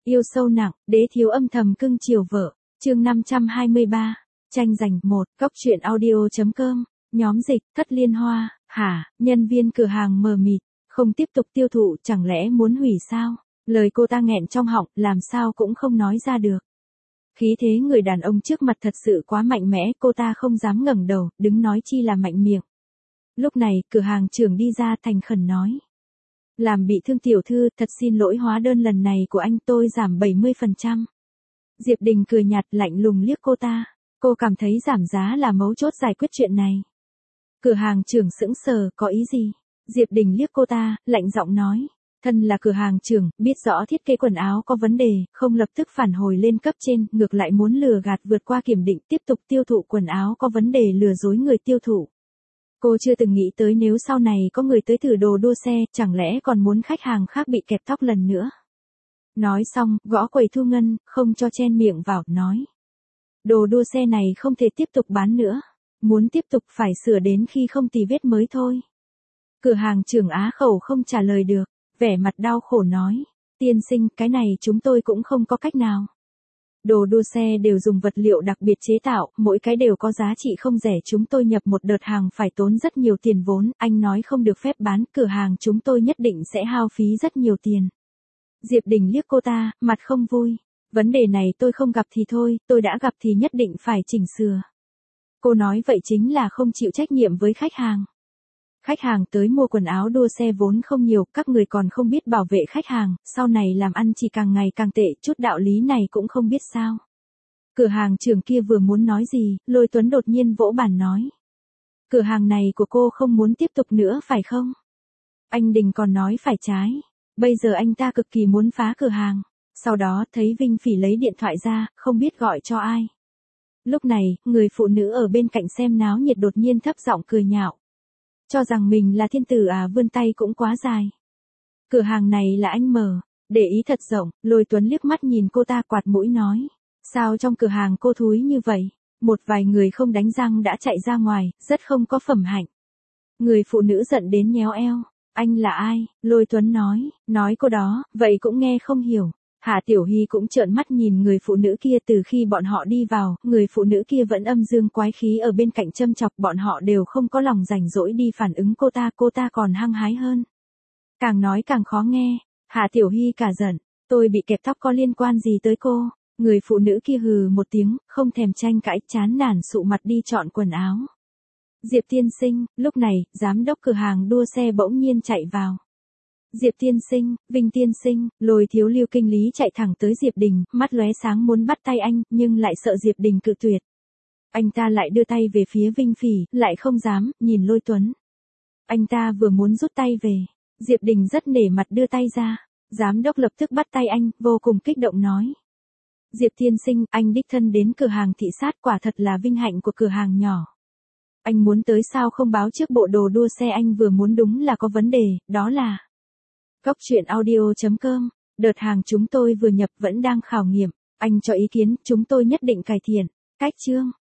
Yêu sâu nặng, đế thiếu âm thầm cưng chiều vợ. Chương 523. Tranh giành 1. Cốc truyện audio.com. Nhóm dịch, Thất Liên Hoa. Hả? Nhân viên cửa hàng mờ mịt. Không tiếp tục tiêu thụ, chẳng lẽ muốn hủy sao? Lời cô ta nghẹn trong họng, làm sao cũng không nói ra được. Khí thế người đàn ông trước mặt thật sự quá mạnh mẽ, cô ta không dám ngẩng đầu, đứng nói chi là mạnh miệng. Lúc này, cửa hàng trưởng đi ra thành khẩn nói. Làm bị thương tiểu thư, thật xin lỗi, hóa đơn lần này của anh tôi giảm 70%. Diệp Đình cười nhạt lạnh lùng liếc cô ta. Cô cảm thấy giảm giá là mấu chốt giải quyết chuyện này. Cửa hàng trưởng sững sờ, có ý gì? Diệp Đình liếc cô ta, lạnh giọng nói. Thân là cửa hàng trưởng, biết rõ thiết kế quần áo có vấn đề, không lập tức phản hồi lên cấp trên, ngược lại muốn lừa gạt vượt qua kiểm định tiếp tục tiêu thụ quần áo có vấn đề, lừa dối người tiêu thụ. Cô chưa từng nghĩ tới nếu sau này có người tới thử đồ đua xe, chẳng lẽ còn muốn khách hàng khác bị kẹp tóc lần nữa. Nói xong, gõ quầy thu ngân, không cho chen miệng vào, nói. Đồ đua xe này không thể tiếp tục bán nữa. Muốn tiếp tục phải sửa đến khi không tì vết mới thôi. Cửa hàng trưởng á khẩu không trả lời được, vẻ mặt đau khổ nói. Tiên sinh, cái này chúng tôi cũng không có cách nào. Đồ đua xe đều dùng vật liệu đặc biệt chế tạo, mỗi cái đều có giá trị không rẻ, chúng tôi nhập một đợt hàng phải tốn rất nhiều tiền vốn, anh nói không được phép bán, cửa hàng chúng tôi nhất định sẽ hao phí rất nhiều tiền. Diệp Đình liếc cô ta, mặt không vui. Vấn đề này tôi không gặp thì thôi, tôi đã gặp thì nhất định phải chỉnh sửa. Cô nói vậy chính là không chịu trách nhiệm với khách hàng. Khách hàng tới mua quần áo đua xe vốn không nhiều, các người còn không biết bảo vệ khách hàng, sau này làm ăn chỉ càng ngày càng tệ, chút đạo lý này cũng không biết sao. Cửa hàng trưởng kia vừa muốn nói gì, Lôi Tuấn đột nhiên vỗ bàn nói. Cửa hàng này của cô không muốn tiếp tục nữa phải không? Anh Đình còn nói phải trái. Bây giờ anh ta cực kỳ muốn phá cửa hàng. Sau đó thấy Vinh Phỉ lấy điện thoại ra, không biết gọi cho ai. Lúc này, người phụ nữ ở bên cạnh xem náo nhiệt đột nhiên thấp giọng cười nhạo. Cho rằng mình là thiên tử à, vươn tay cũng quá dài. Cửa hàng này là anh mở, để ý thật rộng. Lôi Tuấn liếc mắt nhìn cô ta, quạt mũi nói. Sao trong cửa hàng cô thúi như vậy? Một vài người không đánh răng đã chạy ra ngoài, rất không có phẩm hạnh. Người phụ nữ giận đến nhéo eo. Anh là ai? Lôi Tuấn nói cô đó, vậy cũng nghe không hiểu. Hạ Tiểu Hy cũng trợn mắt nhìn người phụ nữ kia, từ khi bọn họ đi vào, người phụ nữ kia vẫn âm dương quái khí ở bên cạnh châm chọc, bọn họ đều không có lòng rảnh rỗi đi phản ứng cô ta còn hăng hái hơn. Càng nói càng khó nghe, Hạ Tiểu Hy cả giận, tôi bị kẹp tóc có liên quan gì tới cô? Người phụ nữ kia hừ một tiếng, không thèm tranh cãi, chán nản sụ mặt đi chọn quần áo. Diệp tiên sinh, lúc này, giám đốc cửa hàng đua xe bỗng nhiên chạy vào. Diệp tiên sinh, Vinh tiên sinh, Lôi thiếu Lưu kinh lý chạy thẳng tới Diệp Đình, mắt lóe sáng muốn bắt tay anh, nhưng lại sợ Diệp Đình cự tuyệt. Anh ta lại đưa tay về phía Vinh Phỉ, lại không dám, nhìn Lôi Tuấn. Anh ta vừa muốn rút tay về, Diệp Đình rất nể mặt đưa tay ra, giám đốc lập tức bắt tay anh, vô cùng kích động nói. Diệp tiên sinh, anh đích thân đến cửa hàng thị sát, quả thật là vinh hạnh của cửa hàng nhỏ. Anh muốn tới sao không báo trước, bộ đồ đua xe anh vừa muốn đúng là có vấn đề, đó là... Cốc truyện audio.com. Đợt hàng chúng tôi vừa nhập vẫn đang khảo nghiệm. Anh cho ý kiến, chúng tôi nhất định cải thiện. Cách chương.